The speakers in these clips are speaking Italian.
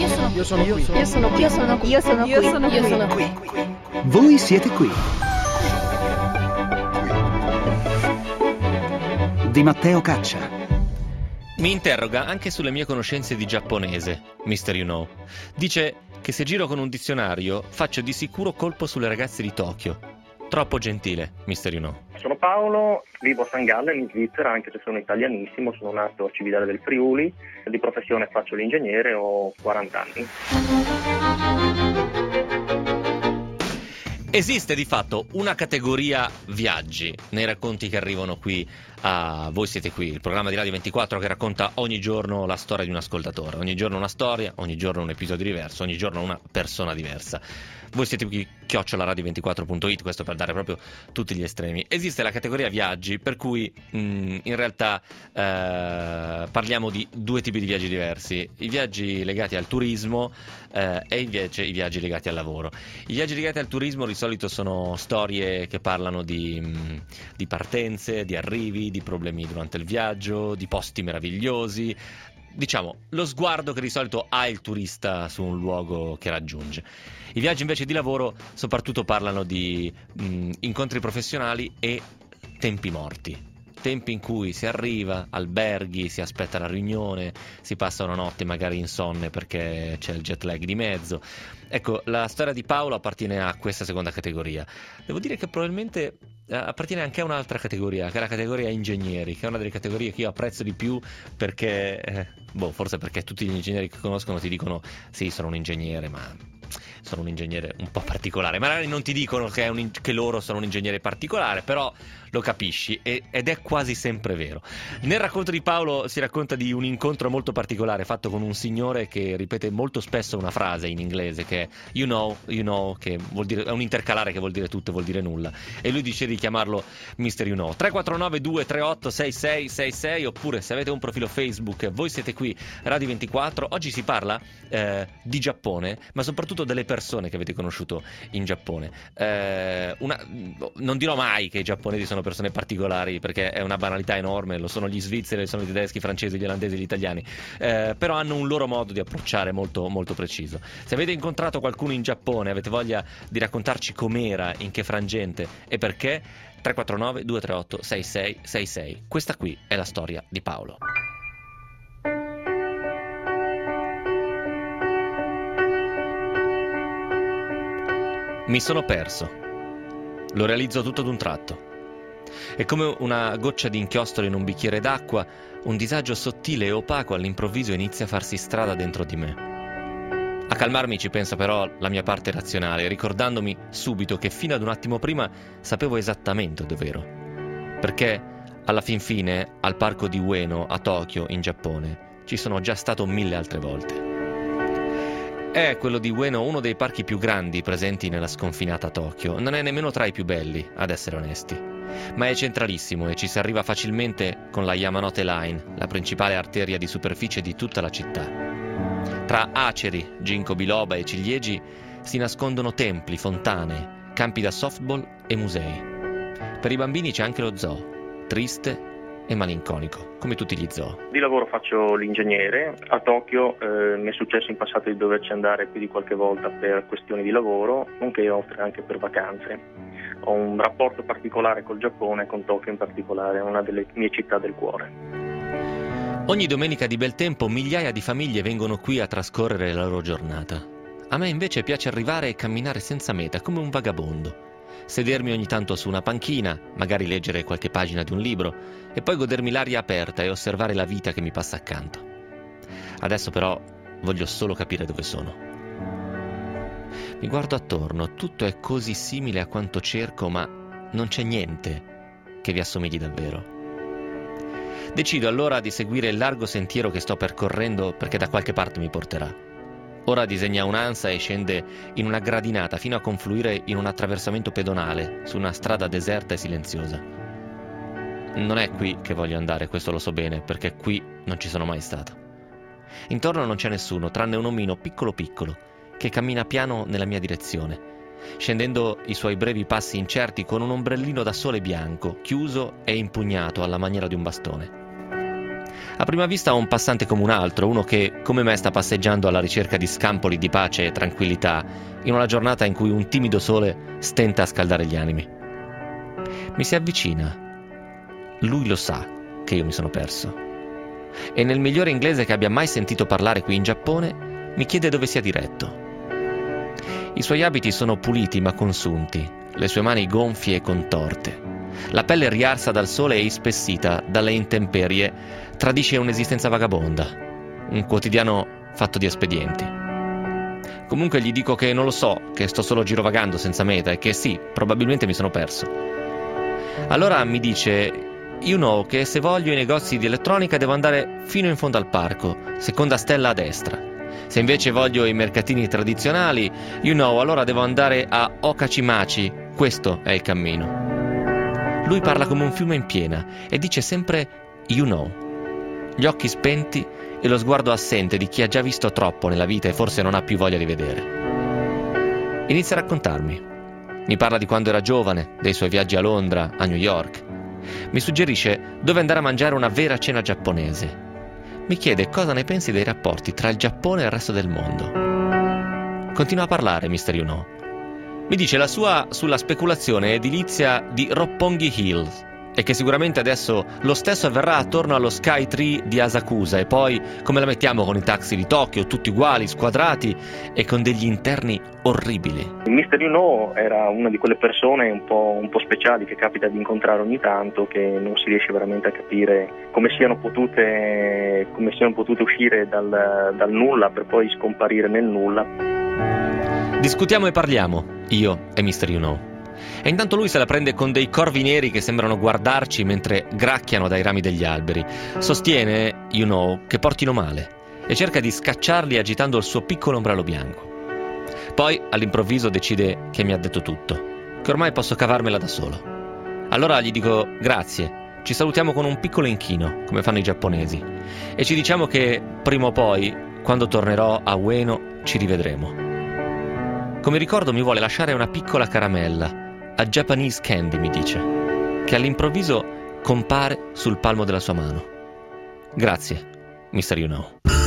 Io sono qui. Io sono qui. Io sono qui. Io sono qui. Io sono Io qui. sono qui. Voi siete qui. Di Matteo Caccia. Mi interroga anche sulle mie conoscenze di giapponese, Mr. You Know. Dice che se giro con un dizionario faccio di sicuro colpo sulle ragazze di Tokyo. Troppo gentile, Mr. You Know. Sono Paolo, vivo a San Gallen in Svizzera, anche se sono italianissimo, sono nato a Cividale del Friuli, di professione faccio l'ingegnere, ho 40 anni. Esiste di fatto una categoria viaggi nei racconti che arrivano qui a Voi siete qui, il programma di Radio 24 che racconta ogni giorno la storia di un ascoltatore, ogni giorno una storia, ogni giorno un episodio diverso, ogni giorno una persona diversa. Voi siete qui, @radio24.it, questo per dare proprio tutti gli estremi. Esiste la categoria viaggi, per cui in realtà parliamo di due tipi di viaggi diversi: i viaggi legati al turismo e invece i viaggi legati al lavoro. I viaggi legati al turismo di solito sono storie che parlano di partenze, di arrivi, di problemi durante il viaggio, di posti meravigliosi. Diciamo, lo sguardo che di solito ha il turista su un luogo che raggiunge. I viaggi invece di lavoro soprattutto parlano di incontri professionali e tempi morti. Tempi in cui si arriva, alberghi, si aspetta la riunione, si passa una notte magari insonne perché c'è il jet lag di mezzo. Ecco, la storia di Paolo appartiene a questa seconda categoria. Devo dire che probabilmente appartiene anche a un'altra categoria, che è la categoria ingegneri, che è una delle categorie che io apprezzo di più perché, forse perché tutti gli ingegneri che conoscono ti dicono sì, sono un ingegnere, ma sono un ingegnere un po' particolare. Magari non ti dicono che loro sono un ingegnere particolare, però lo capisci ed è quasi sempre vero. Nel racconto di Paolo si racconta di un incontro molto particolare fatto con un signore che ripete molto spesso una frase in inglese che è you know, che vuol dire, è un intercalare che vuol dire tutto e vuol dire nulla, e lui dice di chiamarlo Mr. You Know. 349 238 6666, oppure se avete un profilo Facebook Voi siete qui Radio 24. Oggi si parla di Giappone, ma soprattutto delle persone che avete conosciuto in Giappone. Non dirò mai che i giapponesi sono persone particolari, perché è una banalità enorme, lo sono gli svizzeri, lo sono i tedeschi, i francesi, gli olandesi, gli italiani, però hanno un loro modo di approcciare molto, molto preciso. Se avete incontrato qualcuno in Giappone, avete voglia di raccontarci com'era, in che frangente e perché, 349 238 6666. Questa qui è la storia di Paolo. Mi sono perso. Lo realizzo tutto d'un tratto. È come una goccia di inchiostro in un bicchiere d'acqua, un disagio sottile e opaco all'improvviso inizia a farsi strada dentro di me. A calmarmi ci pensa però la mia parte razionale, ricordandomi subito che fino ad un attimo prima sapevo esattamente dov'ero. Perché, alla fin fine, al parco di Ueno, a Tokyo, in Giappone, ci sono già stato 1000 altre volte. È quello di Ueno uno dei parchi più grandi presenti nella sconfinata Tokyo. Non è nemmeno tra i più belli, ad essere onesti, ma è centralissimo e ci si arriva facilmente con la Yamanote Line, la principale arteria di superficie di tutta la città. Tra aceri, ginkgo biloba e ciliegi si nascondono templi, fontane, campi da softball e musei. Per i bambini c'è anche lo zoo, triste e malinconico, come tutti gli zoo. Di lavoro faccio l'ingegnere. A Tokyo mi è successo in passato di doverci andare più di qualche volta per questioni di lavoro, nonché oltre anche per vacanze. Ho un rapporto particolare col Giappone, con Tokyo in particolare, è una delle mie città del cuore. Ogni domenica di bel tempo migliaia di famiglie vengono qui a trascorrere la loro giornata. A me invece piace arrivare e camminare senza meta, come un vagabondo. Sedermi ogni tanto su una panchina, magari leggere qualche pagina di un libro, e poi godermi l'aria aperta e osservare la vita che mi passa accanto. Adesso però voglio solo capire dove sono. Mi guardo attorno, tutto è così simile a quanto cerco, ma non c'è niente che vi assomigli davvero. Decido allora di seguire il largo sentiero che sto percorrendo, perché da qualche parte mi porterà. Ora disegna un'ansa e scende in una gradinata fino a confluire in un attraversamento pedonale su una strada deserta e silenziosa. Non è qui che voglio andare, questo lo so bene, perché qui non ci sono mai stato. Intorno non c'è nessuno, tranne un omino piccolo piccolo, che cammina piano nella mia direzione, scendendo i suoi brevi passi incerti con un ombrellino da sole bianco, chiuso e impugnato alla maniera di un bastone. A prima vista un passante come un altro, uno che come me sta passeggiando alla ricerca di scampoli di pace e tranquillità in una giornata in cui un timido sole stenta a scaldare gli animi. Mi si avvicina. Lui lo sa che io mi sono perso. E nel migliore inglese che abbia mai sentito parlare qui in Giappone, mi chiede dove sia diretto. I suoi abiti sono puliti ma consunti, le sue mani gonfie e contorte. La pelle riarsa dal sole e ispessita dalle intemperie tradisce un'esistenza vagabonda, un quotidiano fatto di espedienti. Comunque gli dico che non lo so, che sto solo girovagando senza meta e che sì, probabilmente mi sono perso. Allora mi dice: "You know che se voglio i negozi di elettronica devo andare fino in fondo al parco, seconda stella a destra. Se invece voglio i mercatini tradizionali, you know, allora devo andare a Okachimachi, questo è il cammino." Lui parla come un fiume in piena e dice sempre "you know". Gli occhi spenti e lo sguardo assente di chi ha già visto troppo nella vita e forse non ha più voglia di vedere. Inizia a raccontarmi. Mi parla di quando era giovane, dei suoi viaggi a Londra, a New York. Mi suggerisce dove andare a mangiare una vera cena giapponese. Mi chiede cosa ne pensi dei rapporti tra il Giappone e il resto del mondo. Continua a parlare, Mr. You Know. Mi dice la sua sulla speculazione edilizia di Roppongi Hills e che sicuramente adesso lo stesso avverrà attorno allo Sky Tree di Asakusa e poi come la mettiamo con i taxi di Tokyo, tutti uguali, squadrati e con degli interni orribili. Mr. You Know era una di quelle persone un po' speciali che capita di incontrare ogni tanto, che non si riesce veramente a capire come siano potute uscire dal nulla per poi scomparire nel nulla. Discutiamo e parliamo, io e Mr. You Know. E intanto lui se la prende con dei corvi neri che sembrano guardarci mentre gracchiano dai rami degli alberi. Sostiene, you know, che portino male e cerca di scacciarli agitando il suo piccolo ombrello bianco. Poi all'improvviso decide che mi ha detto tutto, che ormai posso cavarmela da solo. Allora gli dico grazie, ci salutiamo con un piccolo inchino, come fanno i giapponesi, e ci diciamo che prima o poi, quando tornerò a Ueno, ci rivedremo. Come ricordo mi vuole lasciare una piccola caramella, a Japanese candy mi dice, che all'improvviso compare sul palmo della sua mano. Grazie, Mr. You Know.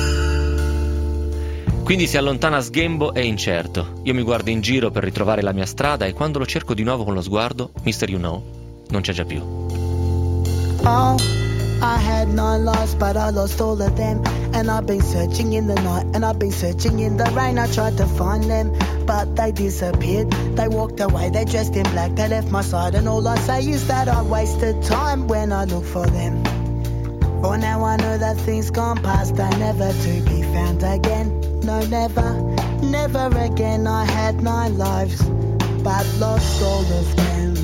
Quindi si allontana sghembo e incerto. Io mi guardo in giro per ritrovare la mia strada e quando lo cerco di nuovo con lo sguardo, Mr. You Know non c'è già più. Oh, I had 9 lives but I lost all of them. And I've been searching in the night and I've been searching in the rain. I tried to find them but they disappeared. They walked away, they dressed in black, they left my side. And all I say is that I wasted time when I look for them. For now I know that things gone past are never to be found again. No, never, never again. I had 9 lives but lost all of them.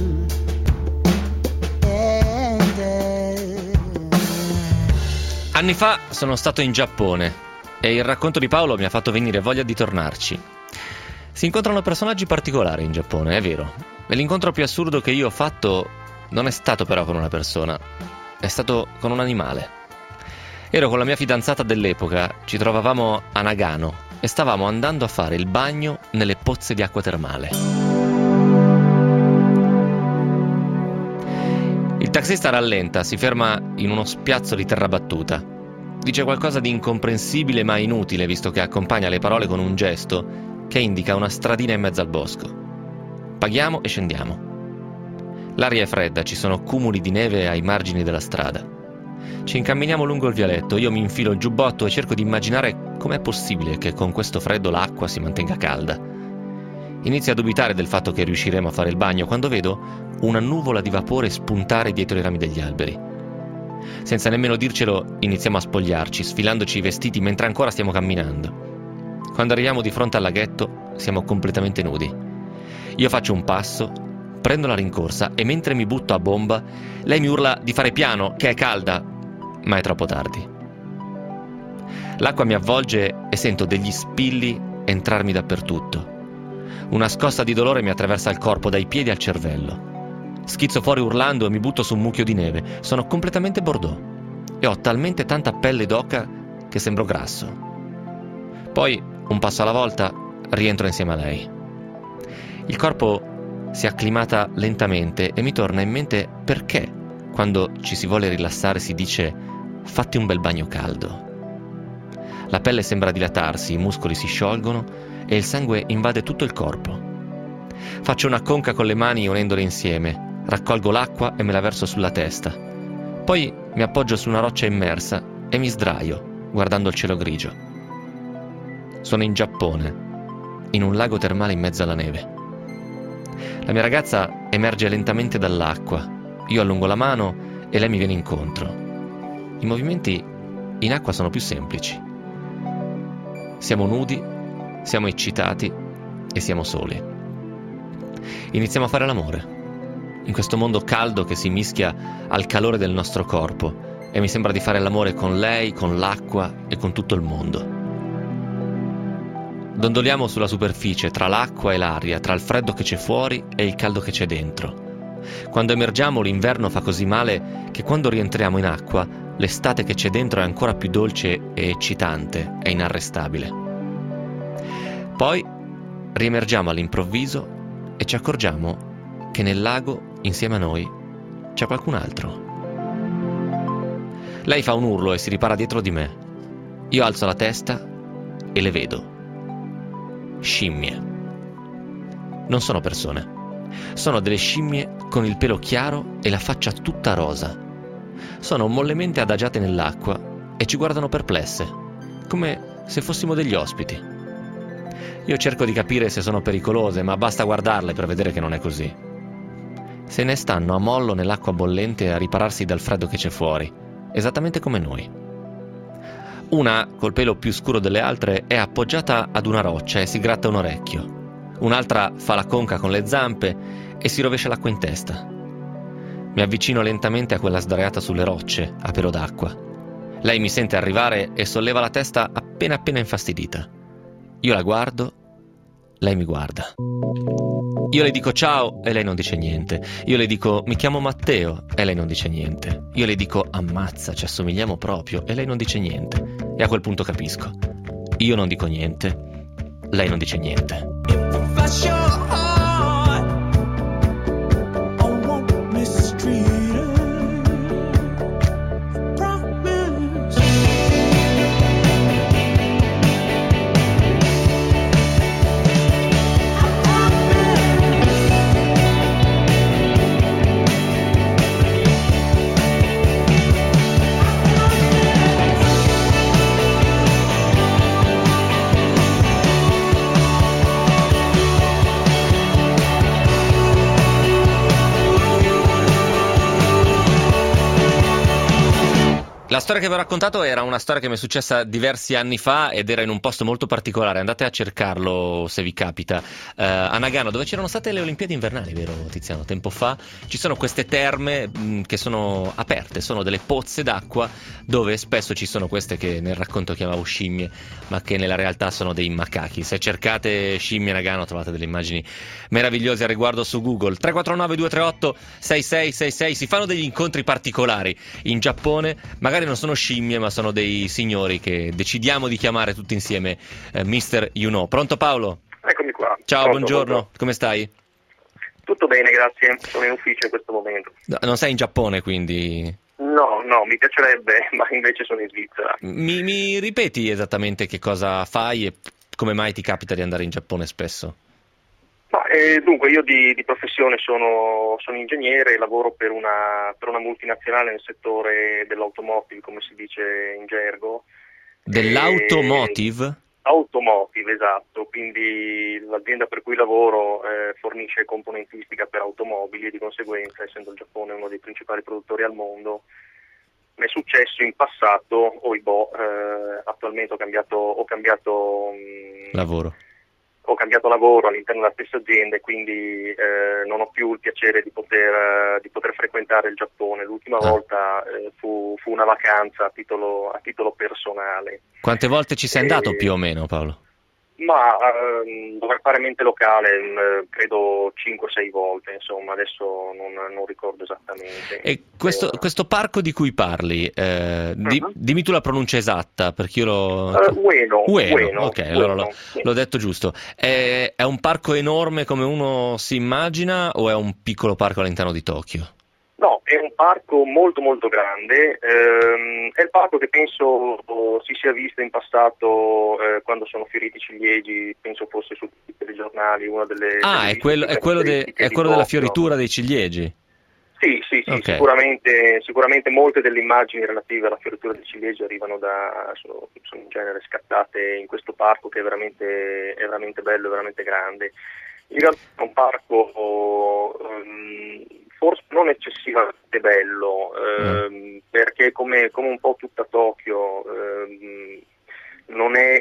Anni fa sono stato in Giappone e il racconto di Paolo mi ha fatto venire voglia di tornarci. Si incontrano personaggi particolari in Giappone, è vero. E l'incontro più assurdo che io ho fatto non è stato però con una persona, è stato con un animale. Ero con la mia fidanzata dell'epoca, ci trovavamo a Nagano e stavamo andando a fare il bagno nelle pozze di acqua termale. Il taxista rallenta, si ferma in uno spiazzo di terra battuta. Dice qualcosa di incomprensibile ma inutile, visto che accompagna le parole con un gesto che indica una stradina in mezzo al bosco. Paghiamo e scendiamo. L'aria è fredda, ci sono cumuli di neve ai margini della strada. Ci incamminiamo lungo il vialetto, io mi infilo il giubbotto e cerco di immaginare com'è possibile che con questo freddo l'acqua si mantenga calda. Inizio a dubitare del fatto che riusciremo a fare il bagno quando vedo una nuvola di vapore spuntare dietro i rami degli alberi. Senza nemmeno dircelo iniziamo a spogliarci, sfilandoci i vestiti mentre ancora stiamo camminando. Quando arriviamo di fronte al laghetto siamo completamente nudi. Io faccio un passo, prendo la rincorsa e mentre mi butto a bomba lei mi urla di fare piano, che è calda, ma è troppo tardi. L'acqua mi avvolge e sento degli spilli entrarmi dappertutto. Una scossa di dolore mi attraversa il corpo dai piedi al cervello. Schizzo fuori urlando e mi butto su un mucchio di neve. Sono completamente bordeaux e ho talmente tanta pelle d'oca che sembro grasso. Poi, un passo alla volta, rientro insieme a lei. Il corpo si acclimata lentamente e mi torna in mente perché, quando ci si vuole rilassare, si dice fatti un bel bagno caldo. La pelle sembra dilatarsi, i muscoli si sciolgono e il sangue invade tutto il corpo. Faccio una conca con le mani unendole insieme, raccolgo l'acqua e me la verso sulla testa. Poi mi appoggio su una roccia immersa e mi sdraio, guardando il cielo grigio. Sono in Giappone, in un lago termale in mezzo alla neve. La mia ragazza emerge lentamente dall'acqua. Io allungo la mano e lei mi viene incontro. I movimenti in acqua sono più semplici. Siamo nudi, siamo eccitati e siamo soli. Iniziamo a fare l'amore, in questo mondo caldo che si mischia al calore del nostro corpo, e mi sembra di fare l'amore con lei, con l'acqua e con tutto il mondo. Dondoliamo sulla superficie tra l'acqua e l'aria, tra il freddo che c'è fuori e il caldo che c'è dentro. Quando emergiamo l'inverno fa così male che quando rientriamo in acqua l'estate che c'è dentro è ancora più dolce e eccitante, è inarrestabile. Poi riemergiamo all'improvviso e ci accorgiamo che nel lago, insieme a noi, c'è qualcun altro. Lei fa un urlo e si ripara dietro di me. Io alzo la testa e le vedo. Scimmie. Non sono persone. Sono delle scimmie con il pelo chiaro e la faccia tutta rosa. Sono mollemente adagiate nell'acqua e ci guardano perplesse, come se fossimo degli ospiti. Io cerco di capire se sono pericolose, ma basta guardarle per vedere che non è così. Se ne stanno a mollo nell'acqua bollente a ripararsi dal freddo che c'è fuori, esattamente come noi. Una, col pelo più scuro delle altre, è appoggiata ad una roccia e si gratta un orecchio. Un'altra fa la conca con le zampe e si rovescia l'acqua in testa. Mi avvicino lentamente a quella sdraiata sulle rocce, a pelo d'acqua. Lei mi sente arrivare e solleva la testa appena infastidita. Io la guardo, lei mi guarda. Io le dico ciao e lei non dice niente. Io le dico mi chiamo Matteo e lei non dice niente. Io le dico ammazza, ci assomigliamo proprio e lei non dice niente. E a quel punto capisco. Io non dico niente, lei non dice niente. La storia che vi ho raccontato era una storia che mi è successa diversi anni fa ed era in un posto molto particolare. Andate a cercarlo se vi capita. A Nagano, dove c'erano state le Olimpiadi invernali, vero Tiziano? Tempo fa. Ci sono queste terme che sono aperte, sono delle pozze d'acqua dove spesso ci sono queste che nel racconto chiamavo scimmie, ma che nella realtà sono dei macachi. Se cercate scimmie Nagano trovate delle immagini meravigliose a riguardo su Google. 349-238-6666. Si fanno degli incontri particolari in Giappone, magari non sono scimmie ma sono dei signori che decidiamo di chiamare tutti insieme Mr. You Know. Pronto Paolo? Eccomi qua. Ciao, Pronto, buongiorno, pronto. Come stai? Tutto bene, grazie. Sono in ufficio in questo momento. Non sei in Giappone quindi? No, mi piacerebbe, ma invece sono in Svizzera. Mi ripeti esattamente che cosa fai e come mai ti capita di andare in Giappone spesso? Dunque, io di professione sono ingegnere, lavoro per una multinazionale nel settore dell'automotive, come si dice in gergo. Dell'automotive? Automotive, esatto, quindi l'azienda per cui lavoro fornisce componentistica per automobili e di conseguenza, essendo il Giappone uno dei principali produttori al mondo, mi è successo in passato, attualmente ho cambiato Lavoro. Ho cambiato lavoro all'interno della stessa azienda e quindi non ho più il piacere di poter frequentare il Giappone. L'ultima volta fu una vacanza a titolo personale. Quante volte ci sei andato più o meno, Paolo? Ma dover fare mente locale credo 5-6 volte, insomma, adesso non ricordo esattamente. E questo parco di cui parli, dimmi tu la pronuncia esatta, perché io Ueno. Ok, allora l'ho detto giusto. È un parco enorme come uno si immagina o è un piccolo parco all'interno di Tokyo? No, è un parco molto molto grande, è il parco che penso si sia visto in passato quando sono fioriti i ciliegi, penso fosse su tutti i giornali, una delle... Ah, è quello della fioritura dei ciliegi? Sì, okay. Sicuramente molte delle immagini relative alla fioritura dei ciliegi sono in genere scattate in questo parco che è veramente bello, è veramente grande. In realtà è un parco forse non eccessivamente bello, perché come un po' tutta Tokyo non è,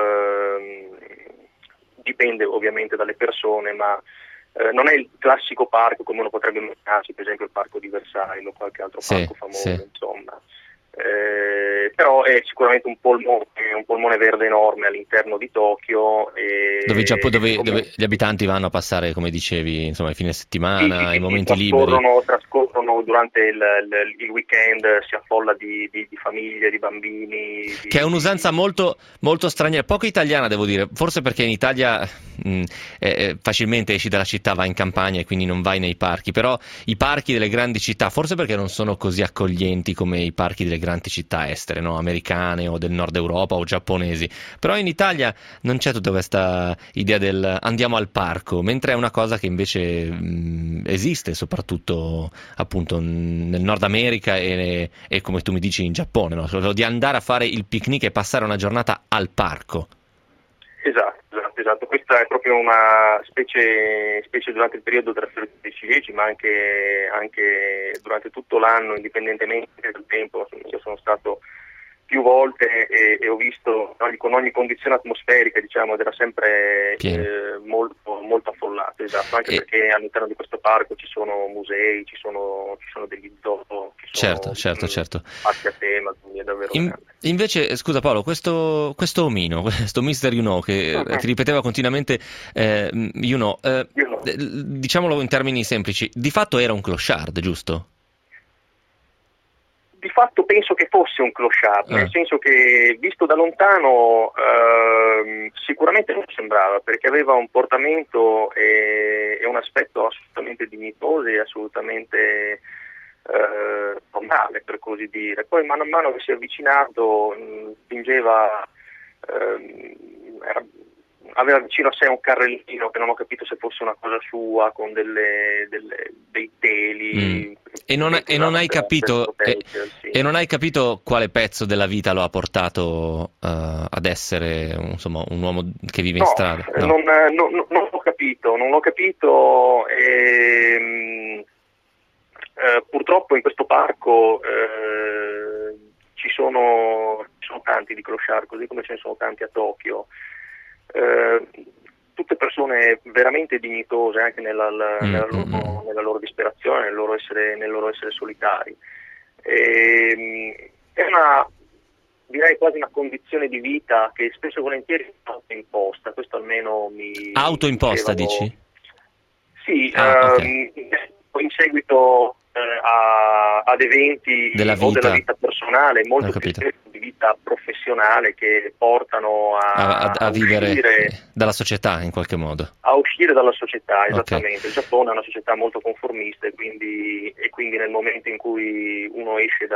dipende ovviamente dalle persone, ma non è il classico parco come uno potrebbe immaginarsi, per esempio il parco di Versailles o qualche altro parco famoso, insomma. Però è sicuramente un polmone verde enorme all'interno di Tokyo, dove gli abitanti vanno a passare, come dicevi, insomma, i fine settimana, i momenti liberi. Trascorrono durante il weekend, si affolla di famiglie, di bambini. Che è un'usanza molto, molto straniera, poco italiana, devo dire, forse perché in Italia facilmente esci dalla città, vai in campagna e quindi non vai nei parchi, però i parchi delle grandi città, forse perché non sono così accoglienti come i parchi delle grandi città estere, no? Americane o del nord Europa o giapponesi, però in Italia non c'è tutta questa idea del andiamo al parco, mentre è una cosa che invece esiste soprattutto appunto nel Nord America e come tu mi dici in Giappone, no? Di andare a fare il picnic e passare una giornata al parco. Esatto, questa è proprio una specie durante il periodo della fioritura dei ciliegi, ma anche durante tutto l'anno, indipendentemente dal tempo. Io sono stato più volte e ho visto con ogni condizione atmosferica, diciamo, ed era sempre molto, molto affollato, esatto, anche perché all'interno di questo parco ci sono musei, ci sono degli zoo, certo. parchi a tema, quindi è davvero grande. Invece, scusa Paolo, questo omino, questo Mr. You Know che ti ripeteva continuamente you know, diciamolo in termini semplici, di fatto era un clochard, giusto? Di fatto penso che fosse un clochard, nel senso che visto da lontano sicuramente non sembrava, perché aveva un portamento e un aspetto assolutamente dignitoso e assolutamente normale, per così dire. Poi man mano che si è avvicinato aveva vicino a sé un carrellino che non ho capito se fosse una cosa sua, con dei teli. E non hai capito quale pezzo della vita lo ha portato ad essere un uomo che vive in strada? No. Non l'ho capito. Purtroppo in questo parco ci sono tanti di clochard, così come ce ne sono tanti a Tokyo. Tutte persone veramente dignitose anche nella loro disperazione, nel loro essere solitari. È direi quasi una condizione di vita che spesso e volentieri è autoimposta, questo almeno mi autoimposta dicevano. Dici? Sì, okay. In seguito ad eventi della vita personale, molto più di vita professionale, che portano a vivere uscire dalla società in qualche modo. A uscire dalla società, esattamente. Okay. Il Giappone è una società molto conformista e quindi nel momento in cui uno esce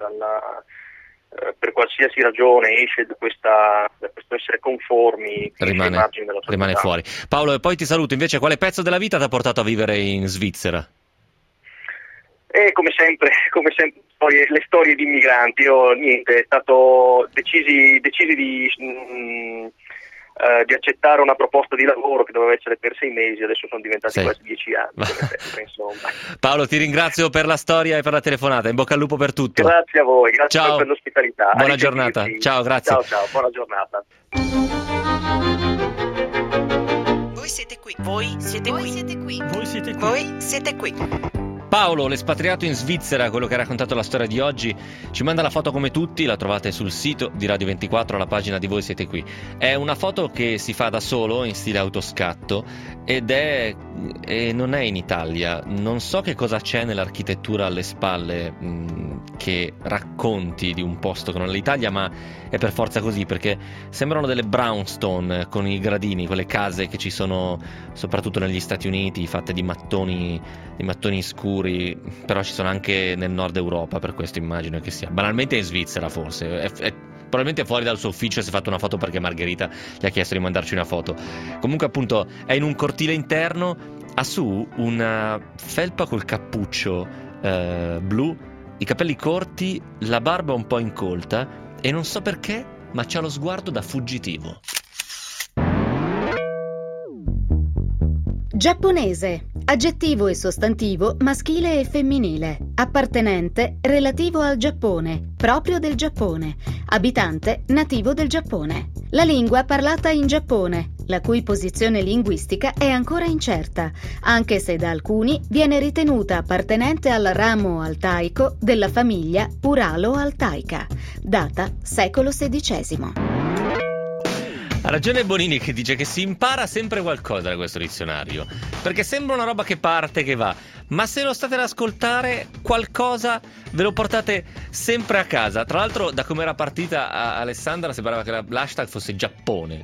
per qualsiasi ragione esce da questo essere conformi, rimane fuori. Paolo, e poi ti saluto. Invece, quale pezzo della vita ti ha portato a vivere in Svizzera? Come sempre le storie di immigranti. È stato decisi di accettare una proposta di lavoro che doveva essere per 6 mesi, adesso sono diventati quasi 10 anni. Insomma. Paolo, ti ringrazio per la storia e per la telefonata, in bocca al lupo per tutto. Grazie a voi, grazie per l'ospitalità. Buona giornata. Ciao, grazie. Ciao, buona giornata. Voi siete qui. Voi siete qui. Voi siete qui. Voi siete qui. Voi siete qui. Paolo, l'espatriato in Svizzera, quello che ha raccontato la storia di oggi, ci manda la foto come tutti, la trovate sul sito di Radio 24, alla pagina di Voi Siete Qui. È una foto che si fa da solo, in stile autoscatto, e non è in Italia. Non so che cosa c'è nell'architettura alle spalle che racconti di un posto che non è l'Italia, ma è per forza così, perché sembrano delle brownstone con i gradini, quelle case che ci sono soprattutto negli Stati Uniti, fatte di mattoni scuri, migliori, però ci sono anche nel nord Europa, per questo immagino che sia. Banalmente in Svizzera forse, è probabilmente fuori dal suo ufficio, si è fatto una foto perché Margherita gli ha chiesto di mandarci una foto. Comunque appunto è in un cortile interno, ha su una felpa col cappuccio blu, i capelli corti, la barba un po' incolta e non so perché, ma c'ha lo sguardo da fuggitivo. Giapponese, aggettivo e sostantivo maschile e femminile, appartenente, relativo al Giappone, proprio del Giappone, abitante, nativo del Giappone. La lingua parlata in Giappone, la cui posizione linguistica è ancora incerta, anche se da alcuni viene ritenuta appartenente al ramo altaico della famiglia Uralo-Altaica, data secolo XVI. Ha ragione Bonini che dice che si impara sempre qualcosa da questo dizionario, perché sembra una roba che parte, che va, ma se lo state ad ascoltare qualcosa ve lo portate sempre a casa. Tra l'altro, da come era partita Alessandra, sembrava che l'hashtag fosse Giappone,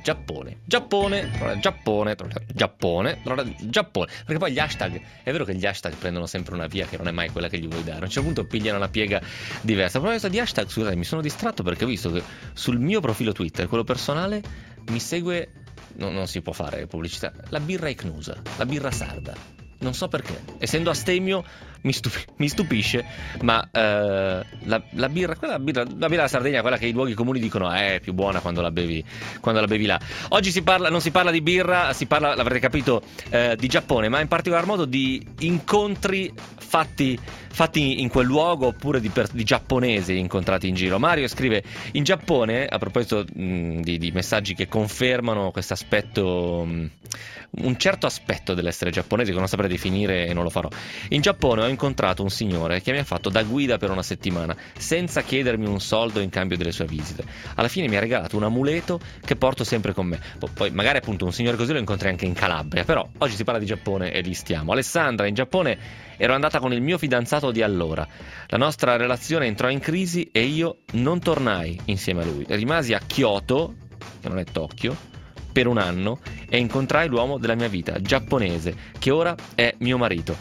perché poi gli hashtag, è vero che gli hashtag prendono sempre una via che non è mai quella che gli vuoi dare, a un certo punto pigliano una piega diversa. A proposito di hashtag, scusate, mi sono distratto perché ho visto che sul mio profilo Twitter, quello personale, mi segue, non si può fare pubblicità, la birra Icnusa, la birra sarda. Non so perché, essendo astemio mi stupisce, ma la birra della Sardegna, quella che i luoghi comuni dicono è più buona quando la bevi là. Oggi non si parla di birra, si parla, l'avrete capito, di Giappone, ma in particolar modo di incontri fatti in quel luogo, oppure di giapponesi incontrati in giro. Mario scrive: in Giappone, a proposito di messaggi che confermano questo aspetto, un certo aspetto dell'essere giapponese che non saprei definire e non lo farò. In Giappone ho incontrato un signore che mi ha fatto da guida per una settimana senza chiedermi un soldo in cambio delle sue visite. Alla fine mi ha regalato un amuleto che porto sempre con me. Poi magari appunto un signore così lo incontri anche in Calabria, però oggi si parla di Giappone e lì stiamo. Alessandra: in Giappone ero andata con il mio fidanzato di allora. La nostra relazione entrò in crisi e io non tornai insieme a lui. Rimasi a Kyoto, che non è Tokyo, per un anno e incontrai l'uomo della mia vita, giapponese, che ora è mio marito.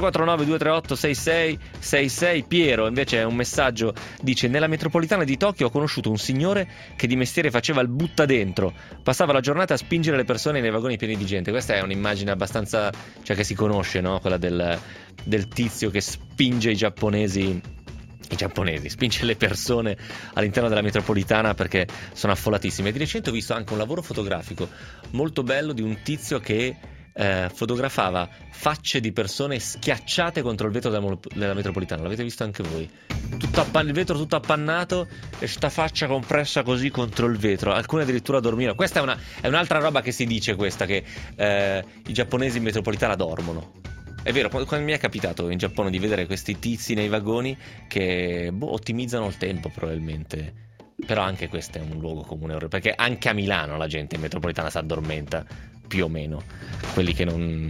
349-238-6666. Piero invece è un messaggio, dice: nella metropolitana di Tokyo ho conosciuto un signore che di mestiere faceva il butta dentro, passava la giornata a spingere le persone nei vagoni pieni di gente. Questa è un'immagine abbastanza, cioè, che si conosce, no? Quella del tizio che spinge i giapponesi, spinge le persone all'interno della metropolitana perché sono affollatissime. Di recente ho visto anche un lavoro fotografico molto bello di un tizio che fotografava facce di persone schiacciate contro il vetro della metropolitana. L'avete visto anche voi? Il vetro tutto appannato e sta faccia compressa così contro il vetro, alcune addirittura dormivano. Questa è un'altra roba che si dice, questa, che i giapponesi in metropolitana dormono. È vero, quando mi è capitato in Giappone di vedere questi tizi nei vagoni che ottimizzano il tempo probabilmente. Però anche questo è un luogo comune, perché anche a Milano la gente in metropolitana si addormenta, più o meno. Quelli che non...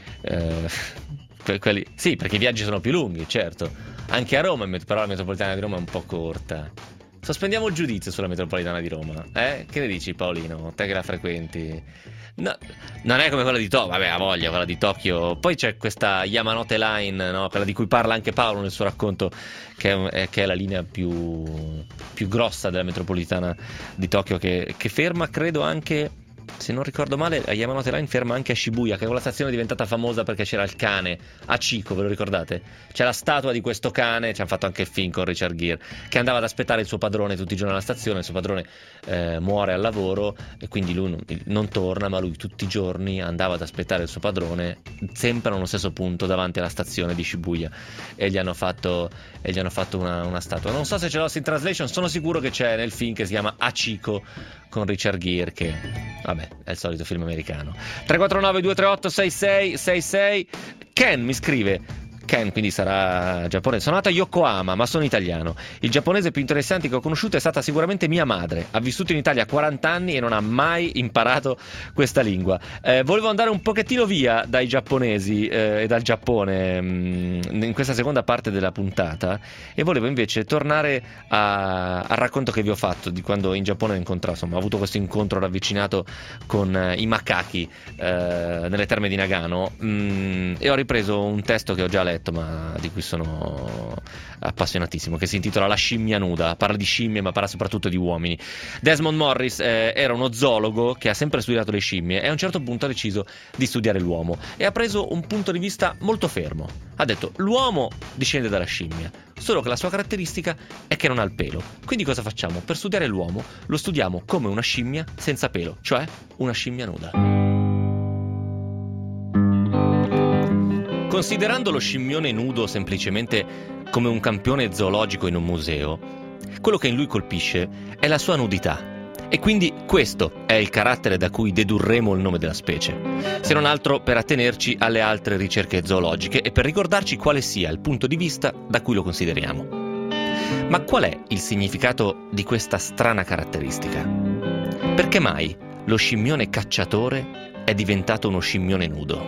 sì, perché i viaggi sono più lunghi, certo. Anche a Roma, però la metropolitana di Roma è un po' corta. Sospendiamo il giudizio sulla metropolitana di Roma, eh? Che ne dici, Paolino? Te che la frequenti? No, non è come quella di Tokyo, vabbè, ha voglia, quella di Tokyo. Poi c'è questa Yamanote Line, no? Quella di cui parla anche Paolo nel suo racconto, che è la linea più grossa della metropolitana di Tokyo, che ferma, credo anche, se non ricordo male, la Yamanote Line ferma anche a Shibuya, che è quella stazione diventata famosa perché c'era il cane Hachiko, ve lo ricordate? C'è la statua di questo cane, ci hanno fatto anche il film con Richard Gere, che andava ad aspettare il suo padrone tutti i giorni alla stazione. Il suo padrone muore al lavoro e quindi lui non torna, ma lui tutti i giorni andava ad aspettare il suo padrone sempre allo stesso punto davanti alla stazione di Shibuya, e gli hanno fatto una statua. Non so se c'è Lost in Translation, sono sicuro che c'è nel film che si chiama Hachiko con Richard Gere, che vabbè, è il solito film americano. 349-238-6666. Ken mi scrive: Ken, quindi sarà giapponese. Sono nato a Yokohama, ma sono italiano. Il giapponese più interessante che ho conosciuto è stata sicuramente mia madre. Ha vissuto in Italia 40 anni e non ha mai imparato questa lingua. Volevo andare un pochettino via dai giapponesi e dal Giappone in questa seconda parte della puntata, e volevo invece tornare al racconto che vi ho fatto di quando in Giappone ho incontrato, insomma, ho avuto questo incontro ravvicinato con i macachi nelle terme di Nagano, e ho ripreso un testo che ho già letto letto, ma di cui sono appassionatissimo, che si intitola La scimmia nuda. Parla di scimmie, ma parla soprattutto di uomini. Desmond Morris era uno zoologo che ha sempre studiato le scimmie e a un certo punto ha deciso di studiare l'uomo e ha preso un punto di vista molto fermo. Ha detto: l'uomo discende dalla scimmia, solo che la sua caratteristica è che non ha il pelo. Quindi cosa facciamo? Per studiare l'uomo lo studiamo come una scimmia senza pelo, cioè una scimmia nuda. Considerando lo scimmione nudo semplicemente come un campione zoologico in un museo, quello che in lui colpisce è la sua nudità. E quindi questo è il carattere da cui dedurremo il nome della specie, se non altro per attenerci alle altre ricerche zoologiche e per ricordarci quale sia il punto di vista da cui lo consideriamo. Ma qual è il significato di questa strana caratteristica? Perché mai lo scimmione cacciatore è diventato uno scimmione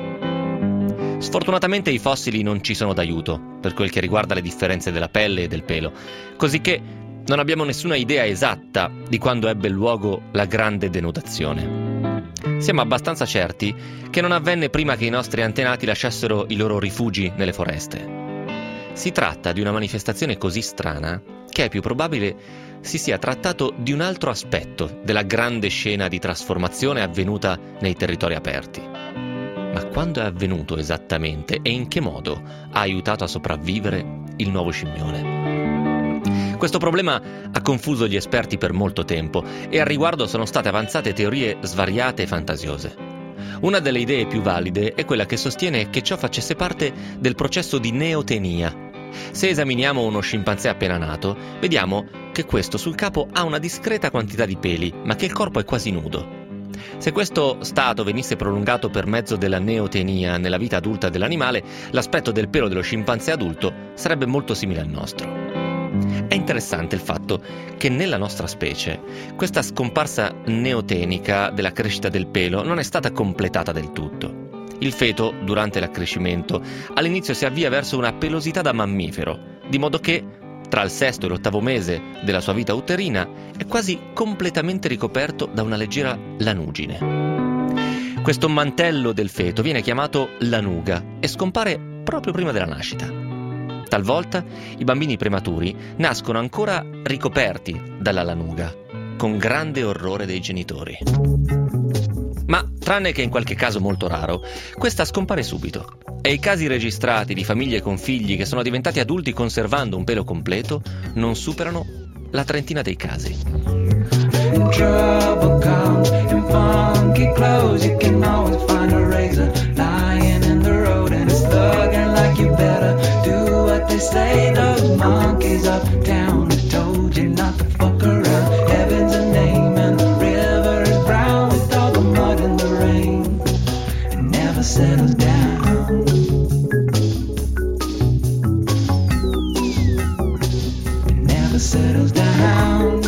nudo? Sfortunatamente i fossili non ci sono d'aiuto per quel che riguarda le differenze della pelle e del pelo, così che non abbiamo nessuna idea esatta di quando ebbe luogo la grande denudazione. Siamo abbastanza certi che non avvenne prima che i nostri antenati lasciassero i loro rifugi nelle foreste. Si tratta di una manifestazione così strana che è più probabile si sia trattato di un altro aspetto della grande scena di trasformazione avvenuta nei territori aperti. Ma quando è avvenuto esattamente e in che modo ha aiutato a sopravvivere il nuovo scimmione? Questo problema ha confuso gli esperti per molto tempo e al riguardo sono state avanzate teorie svariate e fantasiose. Una delle idee più valide è quella che sostiene che ciò facesse parte del processo di neotenia. Se esaminiamo uno scimpanzé appena nato, vediamo che questo sul capo ha una discreta quantità di peli, ma che il corpo è quasi nudo. Se questo stato venisse prolungato per mezzo della neotenia nella vita adulta dell'animale, l'aspetto del pelo dello scimpanzé adulto sarebbe molto simile al nostro. È interessante il fatto che nella nostra specie questa scomparsa neotenica della crescita del pelo non è stata completata del tutto. Il feto, durante l'accrescimento, all'inizio si avvia verso una pelosità da mammifero, di modo che, tra il sesto e l'ottavo mese della sua vita uterina, è quasi completamente ricoperto da una leggera lanugine. Questo mantello del feto viene chiamato lanuga e scompare proprio prima della nascita. Talvolta i bambini prematuri nascono ancora ricoperti dalla lanuga, con grande orrore dei genitori. Ma, tranne che in qualche caso molto raro, questa scompare subito. E i casi registrati di famiglie con figli che sono diventati adulti conservando un pelo completo non superano la trentina dei casi. They say those monkeys uptown have told you not to fuck around. Heaven's a name and the river is brown with all the mud and the rain. It never settles down. It never settles down.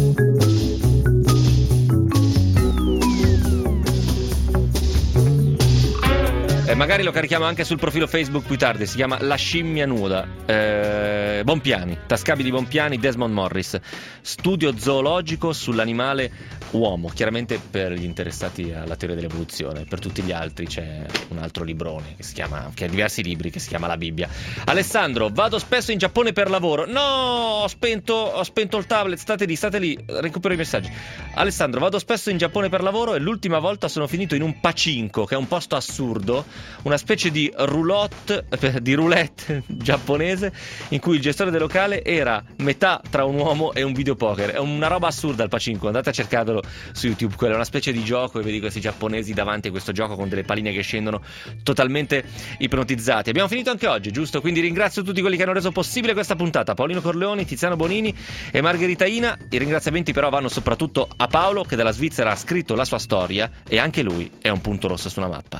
Magari lo carichiamo anche sul profilo Facebook più tardi. Si chiama La scimmia nuda. Bompiani, Tascabili Bompiani, Desmond Morris. Studio zoologico sull'animale uomo. Chiaramente per gli interessati alla teoria dell'evoluzione. Per tutti gli altri c'è un altro librone che ha diversi libri, che si chiama La Bibbia. Alessandro: vado spesso in Giappone per lavoro. No, ho spento il tablet. State lì, recupero i messaggi. Alessandro: vado spesso in Giappone per lavoro e l'ultima volta sono finito in un pachinko, che è un posto assurdo, una specie di roulette giapponese in cui il gestore del locale era metà tra un uomo e un videopoker. È una roba assurda il pachinko, andate a cercarlo su YouTube. Quella è una specie di gioco e vedi questi giapponesi davanti a questo gioco con delle paline che scendono, totalmente ipnotizzati. Abbiamo finito anche oggi, giusto? Quindi ringrazio tutti quelli che hanno reso possibile questa puntata: Paolino Corleoni, Tiziano Bonini e Margherita Ina. I ringraziamenti però vanno soprattutto a Paolo, che dalla Svizzera ha scritto la sua storia e anche lui è un punto rosso su una mappa.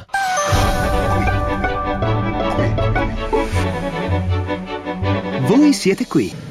Voi siete qui.